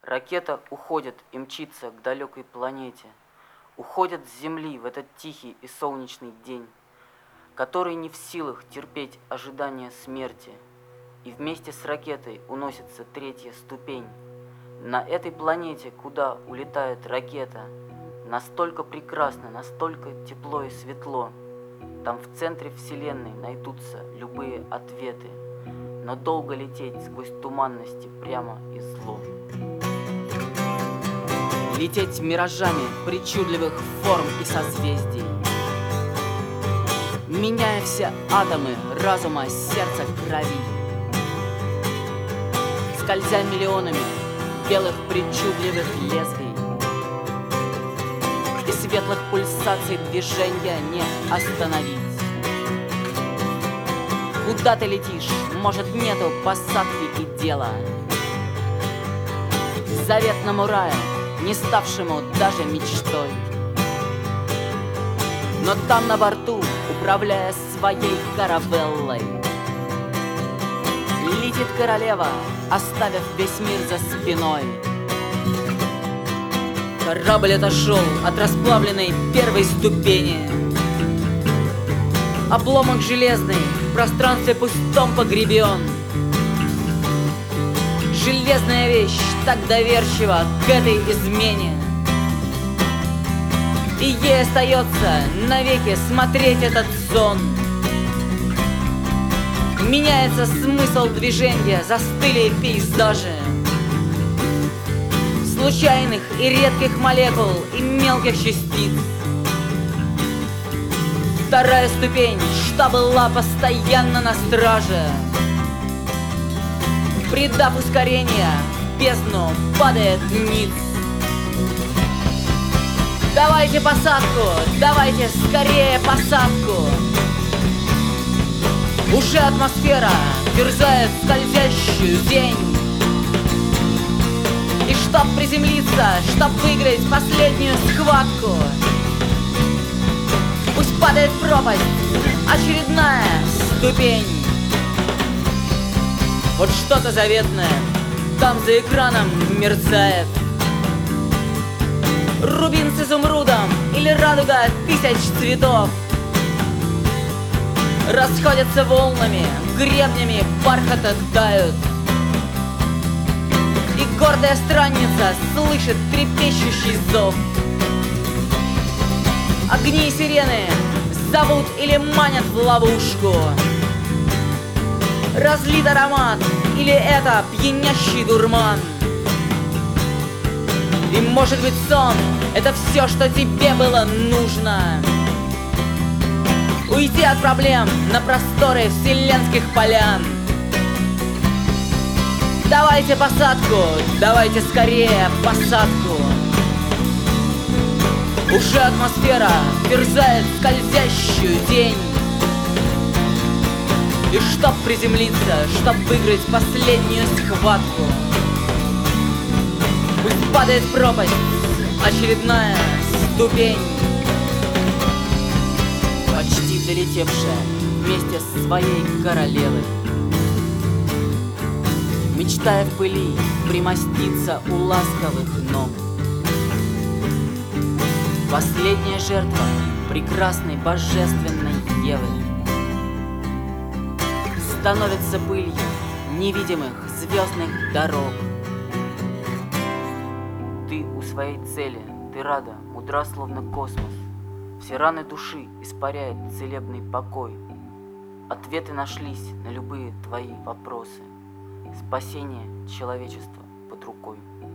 Ракета уходит и мчится к далекой планете. Уходит с Земли в этот тихий и солнечный день, который не в силах терпеть ожидания смерти. И вместе с ракетой уносится третья ступень. На этой планете, куда улетает ракета, настолько прекрасно, настолько тепло и светло. Там в центре Вселенной найдутся любые ответы. Но долго лететь сквозь туманности прямо и зло. Лететь миражами причудливых форм и созвездий, меняя все атомы разума, сердца, крови, скользя миллионами белых причудливых лезвий и светлых пульсаций движения не остановить. Куда ты летишь? Может, нету посадки и дела заветному раю, не ставшему даже мечтой. Но там на борту, управляя своей каравеллой, летит королева, оставив весь мир за спиной. Корабль отошел от расплавленной первой ступени. Обломок железный в пространстве пустом погребен. Железная вещь так доверчива к этой измене, и ей остается навеки смотреть этот сон. Меняется смысл движения, застыли пейзажи случайных и редких молекул и мелких частиц. Вторая ступень, что была постоянно на страже, придав ускорение, в бездну падает ниц. Давайте посадку, давайте скорее посадку. Уже атмосфера терзает скользящую тень. И чтоб приземлиться, чтоб выиграть последнюю схватку, пусть падает в пропасть очередная ступень. Вот что-то заветное там за экраном мерцает. Рубин с изумрудом или радуга тысяч цветов расходятся волнами, гребнями бархата тают. И гордая странница слышит трепещущий зов. Огни и сирены зовут или манят в ловушку. Разлит аромат или это пьянящий дурман? И может быть сон — это все, что тебе было нужно. Уйти от проблем на просторы вселенских полян. Давайте посадку, давайте скорее посадку. Уже атмосфера терзает скользящую тень. И чтоб приземлиться, чтоб выиграть последнюю схватку, пусть падает в пропасть очередная ступень. Почти долетевшая вместе с своей королевой, мечтая в пыли примоститься у ласковых ног. Последняя жертва прекрасной божественной Евы становится пылью невидимых звездных дорог. Ты у своей цели, ты рада, мудра, словно космос. Все раны души испаряет целебный покой. Ответы нашлись на любые твои вопросы. Спасение человечества под рукой.